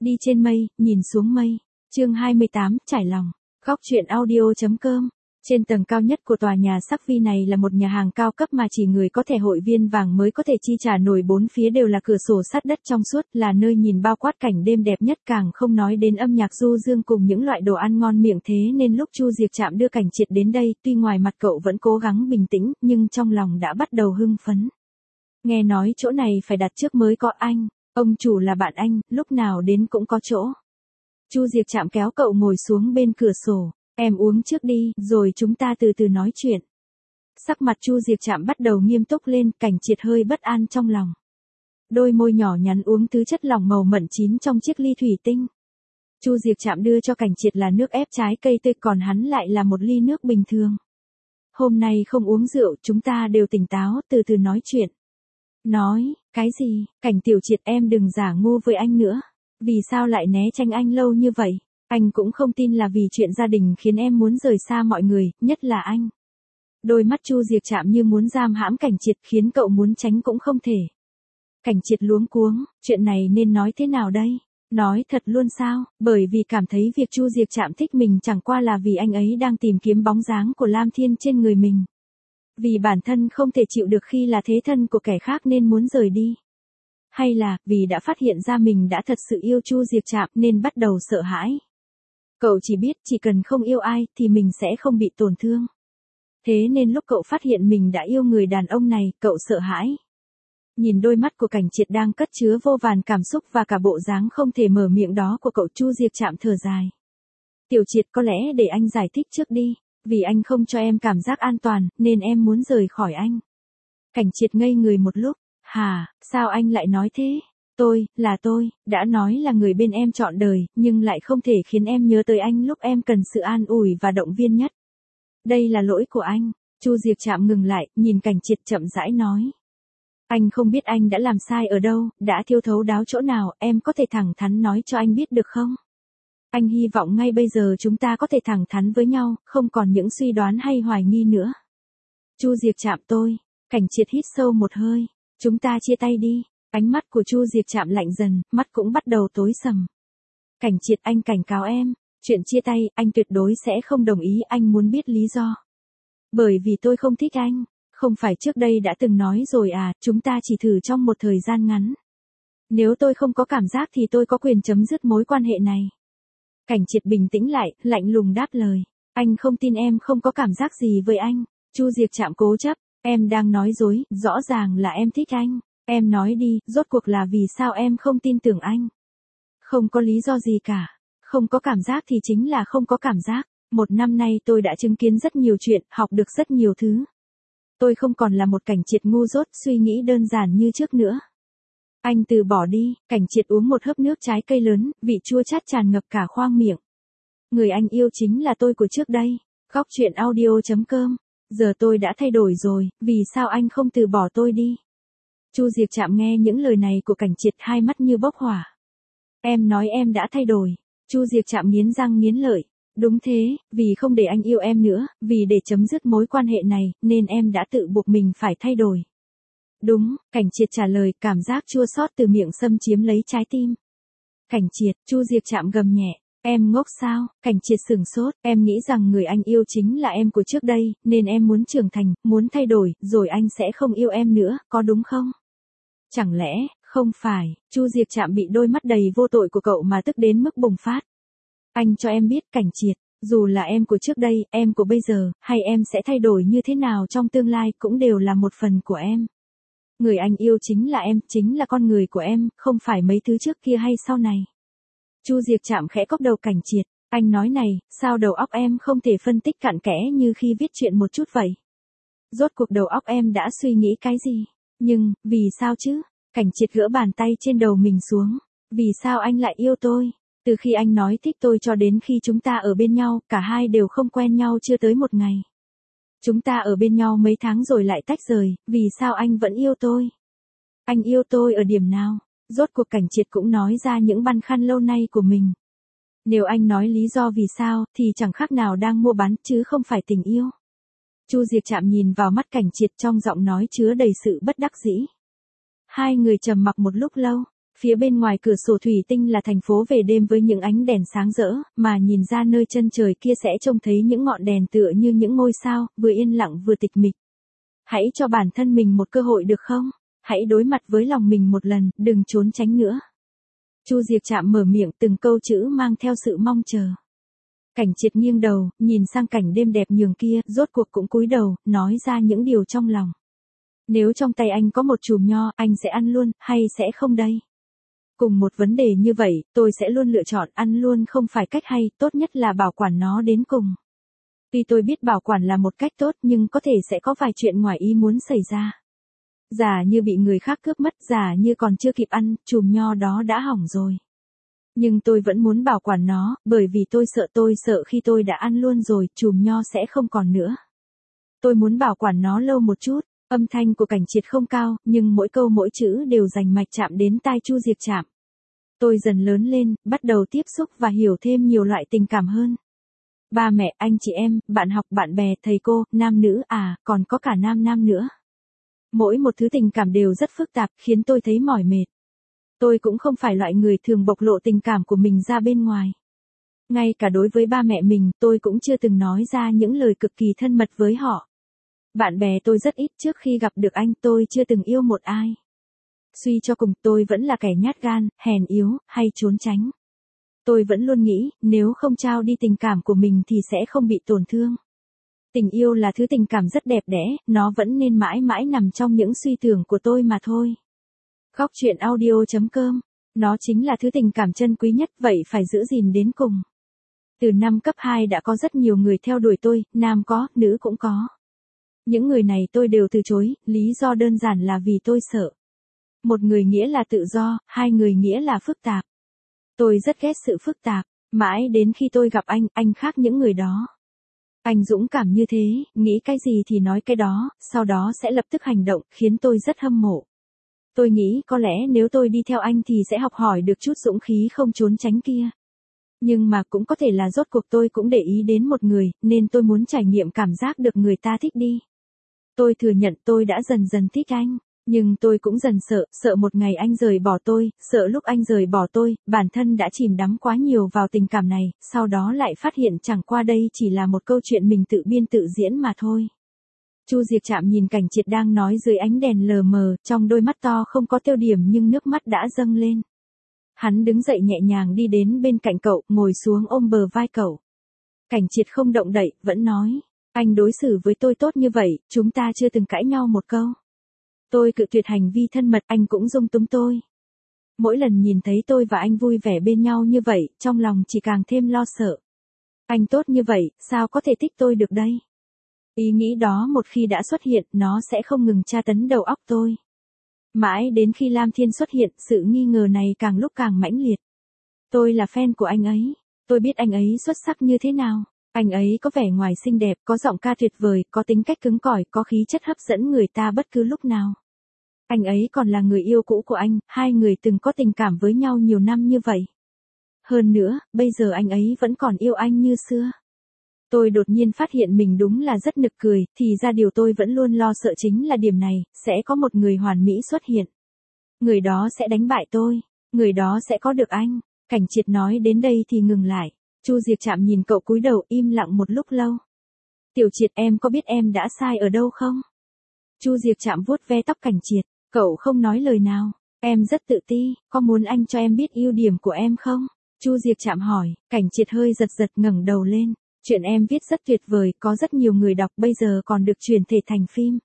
Đi trên mây, nhìn xuống mây. Chương 28, trải lòng. Góc truyện audio.com. Trên tầng cao nhất của tòa nhà sắc vi này là một nhà hàng cao cấp mà chỉ người có thẻ hội viên vàng mới có thể chi trả nổi, bốn phía đều là cửa sổ sắt đất trong suốt, là nơi nhìn bao quát cảnh đêm đẹp nhất, càng không nói đến âm nhạc du dương cùng những loại đồ ăn ngon miệng. Thế nên lúc Chu Diệc Trạm đưa Cảnh Triệt đến đây, tuy ngoài mặt cậu vẫn cố gắng bình tĩnh, nhưng trong lòng đã bắt đầu hưng phấn. Nghe nói chỗ này phải đặt trước mới có anh, ông chủ là bạn anh, lúc nào đến cũng có chỗ. Chu Diệc Trạm kéo cậu ngồi xuống bên cửa sổ. Em uống trước đi, rồi chúng ta từ từ nói chuyện. Sắc mặt Chu Diệc Trạm bắt đầu nghiêm túc lên, Cảnh Triệt hơi bất an trong lòng. Đôi môi nhỏ nhắn uống thứ chất lỏng màu mận chín trong chiếc ly thủy tinh. Chu Diệc Trạm đưa cho Cảnh Triệt là nước ép trái cây tươi, còn hắn lại là một ly nước bình thường. Hôm nay không uống rượu, chúng ta đều tỉnh táo, từ từ nói chuyện. Nói, cái gì, Cảnh Tiểu Triệt, em đừng giả ngu với anh nữa. Vì sao lại né tránh anh lâu như vậy? Anh cũng không tin là vì chuyện gia đình khiến em muốn rời xa mọi người, nhất là anh. Đôi mắt Chu Diệc Trạm như muốn giam hãm Cảnh Triệt, khiến cậu muốn tránh cũng không thể. Cảnh Triệt luống cuống, chuyện này nên nói thế nào đây? Nói thật luôn sao? Bởi vì cảm thấy việc Chu Diệc Trạm thích mình chẳng qua là vì anh ấy đang tìm kiếm bóng dáng của Lam Thiên trên người mình. Vì bản thân không thể chịu được khi là thế thân của kẻ khác nên muốn rời đi. Hay là vì đã phát hiện ra mình đã thật sự yêu Chu Diệc Trạm nên bắt đầu sợ hãi. Cậu chỉ biết chỉ cần không yêu ai thì mình sẽ không bị tổn thương. Thế nên lúc cậu phát hiện mình đã yêu người đàn ông này, cậu sợ hãi. Nhìn đôi mắt của Cảnh Triệt đang cất chứa vô vàn cảm xúc và cả bộ dáng không thể mở miệng đó của cậu, Chu Diệc Trạm thở dài. Tiểu Triệt, có lẽ để anh giải thích trước đi, vì anh không cho em cảm giác an toàn, nên em muốn rời khỏi anh. Cảnh Triệt ngây người một lúc, hả, sao anh lại nói thế? Tôi, đã nói là người bên em trọn đời, nhưng lại không thể khiến em nhớ tới anh lúc em cần sự an ủi và động viên nhất. Đây là lỗi của anh. Chu Diệc Trạm ngừng lại, nhìn Cảnh Triệt chậm rãi nói. Anh không biết anh đã làm sai ở đâu, đã thiếu thấu đáo chỗ nào, em có thể thẳng thắn nói cho anh biết được không? Anh hy vọng ngay bây giờ chúng ta có thể thẳng thắn với nhau, không còn những suy đoán hay hoài nghi nữa. Chu Diệc Trạm, tôi. Cảnh Triệt hít sâu một hơi. Chúng ta chia tay đi. Ánh mắt của Chu Diệc Trạm lạnh dần, mắt cũng bắt đầu tối sầm. Cảnh Triệt, anh cảnh cáo em, chuyện chia tay, anh tuyệt đối sẽ không đồng ý, anh muốn biết lý do. Bởi vì tôi không thích anh, không phải trước đây đã từng nói rồi à, chúng ta chỉ thử trong một thời gian ngắn. Nếu tôi không có cảm giác thì tôi có quyền chấm dứt mối quan hệ này. Cảnh Triệt bình tĩnh lại, lạnh lùng đáp lời. Anh không tin em không có cảm giác gì với anh. Chu Diệc Trạm cố chấp, em đang nói dối, rõ ràng là em thích anh. Em nói đi, rốt cuộc là vì sao em không tin tưởng anh? Không có lý do gì cả. Không có cảm giác thì chính là không có cảm giác. Một năm nay tôi đã chứng kiến rất nhiều chuyện, học được rất nhiều thứ. Tôi không còn là một Cảnh Triệt ngu dốt, suy nghĩ đơn giản như trước nữa. Anh từ bỏ đi. Cảnh Triệt uống một hớp nước trái cây lớn, vị chua chát tràn ngập cả khoang miệng. Người anh yêu chính là tôi của trước đây. Góc truyện audio.com. Giờ tôi đã thay đổi rồi, vì sao anh không từ bỏ tôi đi? Chu Diệc Trạm nghe những lời này của Cảnh Triệt, hai mắt như bốc hỏa. Em nói em đã thay đổi. Chu Diệc Trạm nghiến răng nghiến lợi. Đúng thế, vì không để anh yêu em nữa, vì để chấm dứt mối quan hệ này, nên em đã tự buộc mình phải thay đổi. Đúng, Cảnh Triệt trả lời, cảm giác chua xót từ miệng xâm chiếm lấy trái tim. Cảnh Triệt, Chu Diệc Trạm gầm nhẹ. Em ngốc sao? Cảnh Triệt sửng sốt, em nghĩ rằng người anh yêu chính là em của trước đây, nên em muốn trưởng thành, muốn thay đổi, rồi anh sẽ không yêu em nữa, có đúng không? Chẳng lẽ, không phải? Chu Diệc Trạm bị đôi mắt đầy vô tội của cậu mà tức đến mức bùng phát. Anh cho em biết, Cảnh Triệt, dù là em của trước đây, em của bây giờ, hay em sẽ thay đổi như thế nào trong tương lai cũng đều là một phần của em. Người anh yêu chính là em, chính là con người của em, không phải mấy thứ trước kia hay sau này. Chu Diệc Trạm khẽ cốc đầu Cảnh Triệt, anh nói này, sao đầu óc em không thể phân tích cặn kẽ như khi viết chuyện một chút vậy? Rốt cuộc đầu óc em đã suy nghĩ cái gì? Nhưng, vì sao chứ? Cảnh Triệt gỡ bàn tay trên đầu mình xuống. Vì sao anh lại yêu tôi? Từ khi anh nói thích tôi cho đến khi chúng ta ở bên nhau, cả hai đều không quen nhau chưa tới một ngày. Chúng ta ở bên nhau mấy tháng rồi lại tách rời, vì sao anh vẫn yêu tôi? Anh yêu tôi ở điểm nào? Rốt cuộc Cảnh Triệt cũng nói ra những băn khoăn lâu nay của mình. Nếu anh nói lý do vì sao, thì chẳng khác nào đang mua bán, chứ không phải tình yêu. Chu Diệc Trạm nhìn vào mắt Cảnh Triệt, trong giọng nói chứa đầy sự bất đắc dĩ. Hai người trầm mặc một lúc lâu, Phía bên ngoài cửa sổ thủy tinh là thành phố về đêm với những ánh đèn sáng rỡ, mà nhìn ra nơi chân trời kia sẽ trông thấy những ngọn đèn tựa như những ngôi sao, vừa yên lặng vừa tịch mịch. Hãy cho bản thân mình một cơ hội được không? Hãy đối mặt với lòng mình một lần, đừng trốn tránh nữa. Chu Diệc Trạm mở miệng từng câu chữ mang theo sự mong chờ. Cảnh Triệt nghiêng đầu, nhìn sang cảnh đêm đẹp nhường kia, rốt cuộc cũng cúi đầu, nói ra những điều trong lòng. Nếu trong tay anh có một chùm nho, anh sẽ ăn luôn, hay sẽ không đây? Cùng một vấn đề như vậy, tôi sẽ luôn lựa chọn ăn luôn không phải cách hay, tốt nhất là bảo quản nó đến cùng. Tuy tôi biết bảo quản là một cách tốt nhưng có thể sẽ có vài chuyện ngoài ý muốn xảy ra. Giả như bị người khác cướp mất, giả như còn chưa kịp ăn, chùm nho đó đã hỏng rồi. Nhưng tôi vẫn muốn bảo quản nó, bởi vì tôi sợ khi tôi đã ăn luôn rồi, chùm nho sẽ không còn nữa. Tôi muốn bảo quản nó lâu một chút. Âm thanh của Cảnh Triệt không cao, nhưng mỗi câu mỗi chữ đều rành mạch chạm đến tai Chu Diệc Trạm. Tôi dần lớn lên, bắt đầu tiếp xúc và hiểu thêm nhiều loại tình cảm hơn. Ba mẹ, anh chị em, bạn học, bạn bè, thầy cô, nam nữ, còn có cả nam nam nữa. Mỗi một thứ tình cảm đều rất phức tạp, khiến tôi thấy mỏi mệt. Tôi cũng không phải loại người thường bộc lộ tình cảm của mình ra bên ngoài. Ngay cả đối với ba mẹ mình, tôi cũng chưa từng nói ra những lời cực kỳ thân mật với họ. Bạn bè tôi rất ít, trước khi gặp được anh tôi chưa từng yêu một ai. Suy cho cùng tôi vẫn là kẻ nhát gan, hèn yếu, hay trốn tránh. Tôi vẫn luôn nghĩ, nếu không trao đi tình cảm của mình thì sẽ không bị tổn thương. Tình yêu là thứ tình cảm rất đẹp đẽ, nó vẫn nên mãi mãi nằm trong những suy tưởng của tôi mà thôi. Góc truyện audio.com. Nó chính là thứ tình cảm chân quý nhất, vậy phải giữ gìn đến cùng. Từ năm cấp 2 đã có rất nhiều người theo đuổi tôi, nam có, nữ cũng có. Những người này tôi đều từ chối, lý do đơn giản là vì tôi sợ. Một người nghĩa là tự do, hai người nghĩa là phức tạp. Tôi rất ghét sự phức tạp, mãi đến khi tôi gặp anh khác những người đó. Anh dũng cảm như thế, nghĩ cái gì thì nói cái đó, sau đó sẽ lập tức hành động, khiến tôi rất hâm mộ. Tôi nghĩ có lẽ nếu tôi đi theo anh thì sẽ học hỏi được chút dũng khí không trốn tránh kia. Nhưng mà cũng có thể là rốt cuộc tôi cũng để ý đến một người, nên tôi muốn trải nghiệm cảm giác được người ta thích đi. Tôi thừa nhận tôi đã dần dần thích anh, nhưng tôi cũng dần sợ một ngày anh rời bỏ tôi, sợ lúc anh rời bỏ tôi, bản thân đã chìm đắm quá nhiều vào tình cảm này, sau đó lại phát hiện chẳng qua đây chỉ là một câu chuyện mình tự biên tự diễn mà thôi. Chu Diệc Trạm nhìn Cảnh Triệt đang nói dưới ánh đèn lờ mờ, trong đôi mắt to không có tiêu điểm nhưng nước mắt đã dâng lên. Hắn đứng dậy nhẹ nhàng đi đến bên cạnh cậu, ngồi xuống ôm bờ vai cậu. Cảnh Triệt không động đậy, vẫn nói, anh đối xử với tôi tốt như vậy, chúng ta chưa từng cãi nhau một câu. Tôi cự tuyệt hành vi thân mật, anh cũng dung túng tôi. Mỗi lần nhìn thấy tôi và anh vui vẻ bên nhau như vậy, trong lòng chỉ càng thêm lo sợ. Anh tốt như vậy, sao có thể thích tôi được đây? Ý nghĩ đó một khi đã xuất hiện, nó sẽ không ngừng tra tấn đầu óc tôi. Mãi đến khi Lam Thiên xuất hiện, sự nghi ngờ này càng lúc càng mãnh liệt. Tôi là fan của anh ấy. Tôi biết anh ấy xuất sắc như thế nào. Anh ấy có vẻ ngoài xinh đẹp, có giọng ca tuyệt vời, có tính cách cứng cỏi, có khí chất hấp dẫn người ta bất cứ lúc nào. Anh ấy còn là người yêu cũ của anh, hai người từng có tình cảm với nhau nhiều năm như vậy. Hơn nữa, bây giờ anh ấy vẫn còn yêu anh như xưa. Tôi đột nhiên phát hiện mình đúng là rất nực cười, thì ra điều tôi vẫn luôn lo sợ chính là điểm này, sẽ có một người hoàn mỹ xuất hiện. Người đó sẽ đánh bại tôi, người đó sẽ có được anh. Cảnh Triệt nói đến đây thì ngừng lại. Chu Diệc Trạm nhìn cậu cúi đầu im lặng một lúc lâu. Tiểu Triệt, em có biết em đã sai ở đâu không? Chu Diệc Trạm vuốt ve tóc Cảnh Triệt, cậu không nói lời nào. Em rất tự ti, có muốn anh cho em biết ưu điểm của em không? Chu Diệc Trạm hỏi. Cảnh Triệt hơi giật giật ngẩng đầu lên. Chuyện em viết rất tuyệt vời, có rất nhiều người đọc, bây giờ còn được chuyển thể thành phim.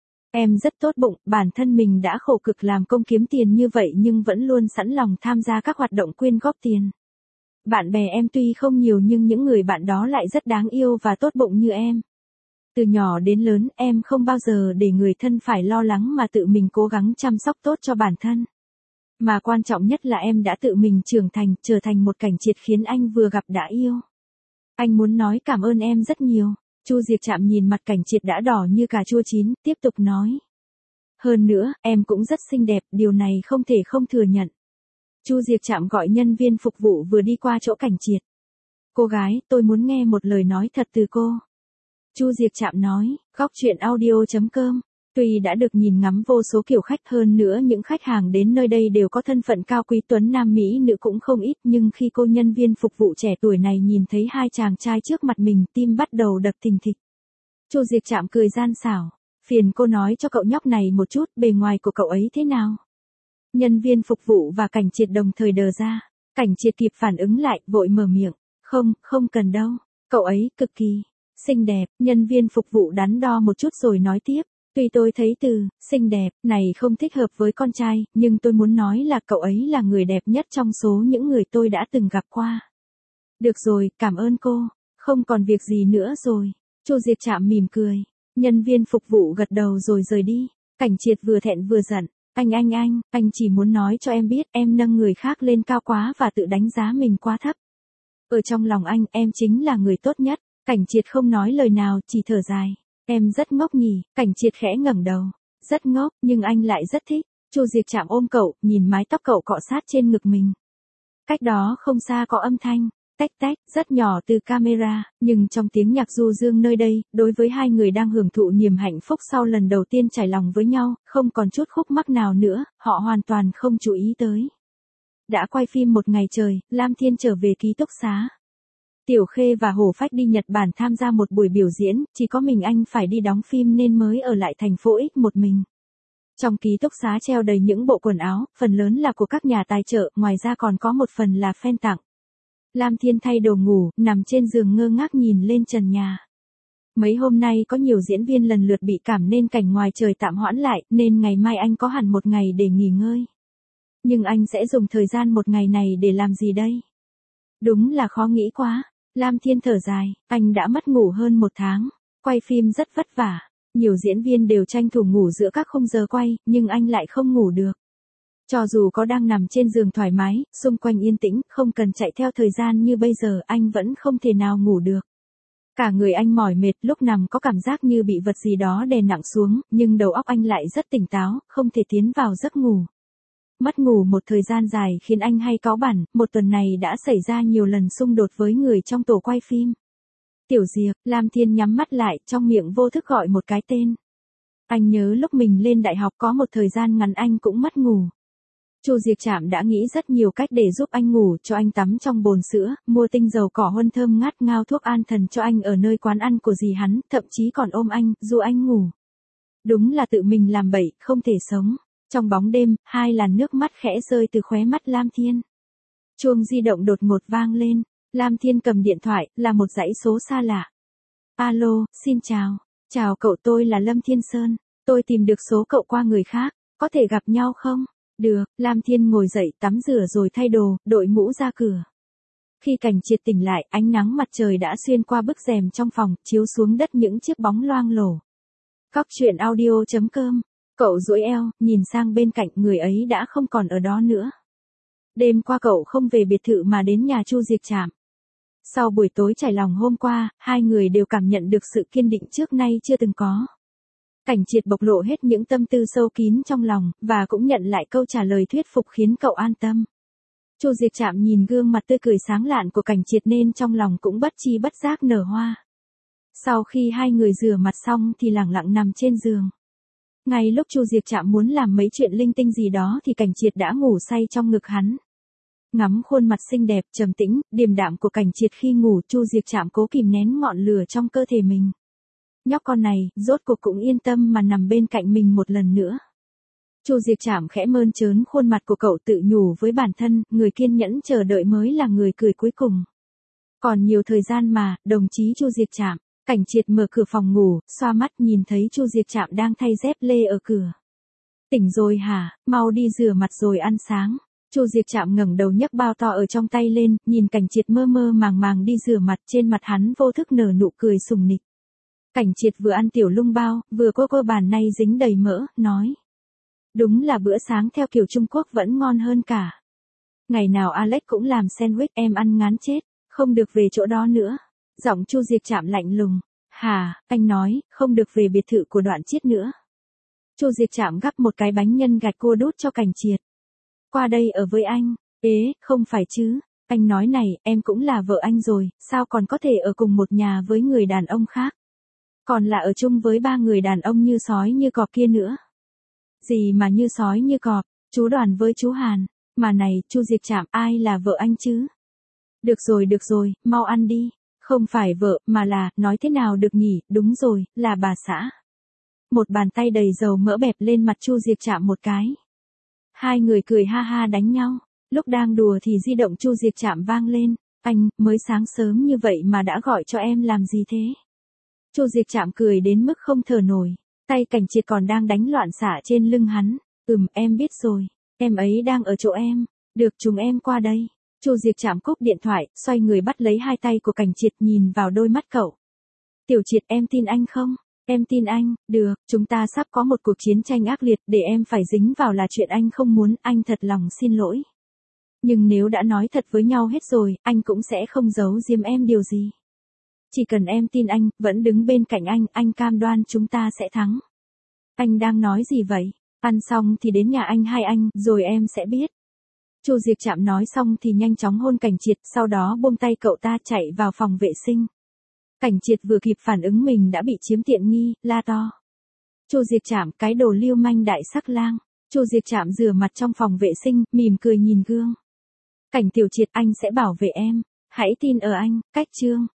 Em rất tốt bụng, bản thân mình đã khổ cực làm công kiếm tiền như vậy nhưng vẫn luôn sẵn lòng tham gia các hoạt động quyên góp tiền. Bạn bè em tuy không nhiều nhưng những người bạn đó lại rất đáng yêu và tốt bụng như em. Từ nhỏ đến lớn, em không bao giờ để người thân phải lo lắng mà tự mình cố gắng chăm sóc tốt cho bản thân. Mà quan trọng nhất là em đã tự mình trưởng thành, trở thành một Cảnh Triệt khiến anh vừa gặp đã yêu. Anh muốn nói cảm ơn em rất nhiều. Chu Diệc Trạm nhìn mặt Cảnh Triệt đã đỏ như cà chua chín, tiếp tục nói. Hơn nữa, em cũng rất xinh đẹp, điều này không thể không thừa nhận. Chu Diệc Trạm gọi nhân viên phục vụ vừa đi qua chỗ Cảnh Triệt. Cô gái, tôi muốn nghe một lời nói thật từ cô. Chu Diệc Trạm nói, góc truyện audio.com Tuy đã được nhìn ngắm vô số kiểu khách, hơn nữa những khách hàng đến nơi đây đều có thân phận cao quý, tuấn nam mỹ nữ cũng không ít, nhưng khi cô nhân viên phục vụ trẻ tuổi này nhìn thấy hai chàng trai trước mặt mình, tim bắt đầu đập thình thịch. Chu Diệc Trạm cười gian xảo, phiền cô nói cho cậu nhóc này một chút, bề ngoài của cậu ấy thế nào? Nhân viên phục vụ và Cảnh Triệt đồng thời đờ ra. Cảnh Triệt kịp phản ứng lại, vội mở miệng, không cần đâu, cậu ấy cực kỳ xinh đẹp. Nhân viên phục vụ đắn đo một chút rồi nói tiếp, tuy tôi thấy từ xinh đẹp này không thích hợp với con trai, nhưng tôi muốn nói là cậu ấy là người đẹp nhất trong số những người tôi đã từng gặp qua. Được rồi, cảm ơn cô, không còn việc gì nữa rồi. Chu Diệc Trạm mỉm cười, nhân viên phục vụ gật đầu rồi rời đi. Cảnh Triệt vừa thẹn vừa giận, anh chỉ muốn nói cho em biết em nâng người khác lên cao quá và tự đánh giá mình quá thấp. Ở trong lòng anh, em chính là người tốt nhất. Cảnh Triệt không nói lời nào, chỉ thở dài. Em rất ngốc nhỉ? Cảnh Triệt khẽ ngẩng đầu. Rất ngốc, nhưng anh lại rất thích. Chu Diệc Trạm ôm cậu, nhìn mái tóc cậu cọ sát trên ngực mình. Cách đó không xa có âm thanh, tách tách, rất nhỏ từ camera, nhưng trong tiếng nhạc du dương nơi đây, đối với hai người đang hưởng thụ niềm hạnh phúc sau lần đầu tiên trải lòng với nhau, không còn chút khúc mắc nào nữa, họ hoàn toàn không chú ý tới. Đã quay phim một ngày trời, Lam Thiên trở về ký túc xá. Tiểu Khê và Hổ Phách đi Nhật Bản tham gia một buổi biểu diễn, chỉ có mình anh phải đi đóng phim nên mới ở lại thành phố X một mình. Trong ký túc xá treo đầy những bộ quần áo, phần lớn là của các nhà tài trợ, ngoài ra còn có một phần là fan tặng. Lam Thiên thay đồ ngủ, nằm trên giường ngơ ngác nhìn lên trần nhà. Mấy hôm nay có nhiều diễn viên lần lượt bị cảm nên cảnh ngoài trời tạm hoãn lại, nên ngày mai anh có hẳn một ngày để nghỉ ngơi. Nhưng anh sẽ dùng thời gian một ngày này để làm gì đây? Đúng là khó nghĩ quá. Lam Thiên thở dài, anh đã mất ngủ hơn một tháng. Quay phim rất vất vả. Nhiều diễn viên đều tranh thủ ngủ giữa các khung giờ quay, nhưng anh lại không ngủ được. Cho dù có đang nằm trên giường thoải mái, xung quanh yên tĩnh, không cần chạy theo thời gian như bây giờ, anh vẫn không thể nào ngủ được. Cả người anh mỏi mệt, lúc nằm có cảm giác như bị vật gì đó đè nặng xuống, nhưng đầu óc anh lại rất tỉnh táo, không thể tiến vào giấc ngủ. Mất ngủ một thời gian dài khiến anh hay cáu bẳn, một tuần này đã xảy ra nhiều lần xung đột với người trong tổ quay phim. Tiểu Diệc, Lam Thiên nhắm mắt lại, trong miệng vô thức gọi một cái tên. Anh nhớ lúc mình lên đại học có một thời gian ngắn anh cũng mất ngủ. Chu Diệc Trạm đã nghĩ rất nhiều cách để giúp anh ngủ, cho anh tắm trong bồn sữa, mua tinh dầu cỏ huân thơm ngát, ngao thuốc an thần cho anh ở nơi quán ăn của dì hắn, thậm chí còn ôm anh, dụ anh ngủ. Đúng là tự mình làm bậy, không thể sống. Trong bóng đêm, hai làn nước mắt khẽ rơi từ khóe mắt Lam Thiên. Chuông di động đột ngột vang lên, Lam Thiên cầm điện thoại, là một dãy số xa lạ. Alo, xin chào. Chào cậu, tôi là Lâm Thiên Sơn. Tôi tìm được số cậu qua người khác, có thể gặp nhau không? Được, Lam Thiên ngồi dậy, tắm rửa rồi thay đồ, đội mũ ra cửa. Khi Cảnh Triệt tỉnh lại, ánh nắng mặt trời đã xuyên qua bức rèm trong phòng, chiếu xuống đất những chiếc bóng loang lổ. Cóc truyện audio.com. Cậu duỗi eo, nhìn sang bên cạnh, người ấy đã không còn ở đó nữa. Đêm qua cậu không về biệt thự mà đến nhà Chu Diệc Trạm. Sau buổi tối trải lòng hôm qua, hai người đều cảm nhận được sự kiên định trước nay chưa từng có. Cảnh Triệt bộc lộ hết những tâm tư sâu kín trong lòng, và cũng nhận lại câu trả lời thuyết phục khiến cậu an tâm. Chu Diệc Trạm nhìn gương mặt tươi cười sáng lạn của Cảnh Triệt nên trong lòng cũng bất chi bất giác nở hoa. Sau khi hai người rửa mặt xong thì lẳng lặng nằm trên giường. Ngay lúc Chu Diệc Trạm muốn làm mấy chuyện linh tinh gì đó thì Cảnh Triệt đã ngủ say trong ngực hắn. Ngắm khuôn mặt xinh đẹp, trầm tĩnh, điềm đạm của Cảnh Triệt khi ngủ, Chu Diệc Trạm cố kìm nén ngọn lửa trong cơ thể mình. Nhóc con này, rốt cuộc cũng yên tâm mà nằm bên cạnh mình một lần nữa. Chu Diệc Trạm khẽ mơn trớn khuôn mặt của cậu, tự nhủ với bản thân, người kiên nhẫn chờ đợi mới là người cười cuối cùng. Còn nhiều thời gian mà, đồng chí Chu Diệc Trạm. Cảnh Triệt mở cửa phòng ngủ, xoa mắt nhìn thấy Chu Diệc Trạm đang thay dép lê ở cửa. Tỉnh rồi hả, mau đi rửa mặt rồi ăn sáng. Chu Diệc Trạm ngẩng đầu nhấc bao to ở trong tay lên, nhìn Cảnh Triệt mơ mơ màng màng đi rửa mặt, trên mặt hắn vô thức nở nụ cười sùng nịch. Cảnh Triệt vừa ăn tiểu lung bao, vừa cô bàn nay dính đầy mỡ, nói. Đúng là bữa sáng theo kiểu Trung Quốc vẫn ngon hơn cả. Ngày nào Alex cũng làm sandwich, em ăn ngán chết, không được về chỗ đó nữa. Giọng Chu Diệc Trạm lạnh lùng. Hả, anh nói, không được về biệt thự của Đoạn Chiết nữa. Chu Diệc Trạm gắp một cái bánh nhân gạch cua đút cho Cảnh Triệt. Qua đây ở với anh. Ế, không phải chứ. Anh nói này, em cũng là vợ anh rồi, sao còn có thể ở cùng một nhà với người đàn ông khác. Còn là ở chung với ba người đàn ông như sói như cọp kia nữa. Gì mà như sói như cọp, chú Đoàn với chú Hàn. Mà này, Chu Diệc Trạm, ai là vợ anh chứ? Được rồi, mau ăn đi. Không phải vợ, mà là, nói thế nào được nhỉ, đúng rồi, là bà xã. Một bàn tay đầy dầu mỡ bẹp lên mặt Chu Diệc Trạm một cái. Hai người cười ha ha đánh nhau. Lúc đang đùa thì di động Chu Diệc Trạm vang lên. Anh, mới sáng sớm như vậy mà đã gọi cho em làm gì thế? Chu Diệc Trạm cười đến mức không thở nổi. Tay Cảnh Triệt còn đang đánh loạn xạ trên lưng hắn. Em biết rồi. Em ấy đang ở chỗ em. Được, chúng em qua đây. Chu Diệc Trạm cúp điện thoại, xoay người bắt lấy hai tay của Cảnh Triệt, nhìn vào đôi mắt cậu. Tiểu Triệt, em tin anh không? Em tin anh. Được, chúng ta sắp có một cuộc chiến tranh ác liệt, để em phải dính vào là chuyện anh không muốn, anh thật lòng xin lỗi. Nhưng nếu đã nói thật với nhau hết rồi, anh cũng sẽ không giấu giếm em điều gì. Chỉ cần em tin anh, vẫn đứng bên cạnh anh cam đoan chúng ta sẽ thắng. Anh đang nói gì vậy? Ăn xong thì đến nhà anh hai anh, rồi em sẽ biết. Chu Diệc Trạm nói xong thì nhanh chóng hôn Cảnh Triệt, sau đó buông tay cậu ta chạy vào phòng vệ sinh. Cảnh Triệt vừa kịp phản ứng mình đã bị chiếm tiện nghi, la to. Chu Diệc Trạm, cái đồ lưu manh đại sắc lang. Chu Diệc Trạm rửa mặt trong phòng vệ sinh, mỉm cười nhìn gương. Cảnh Tiểu Triệt, anh sẽ bảo vệ em. Hãy tin ở anh. Cách chương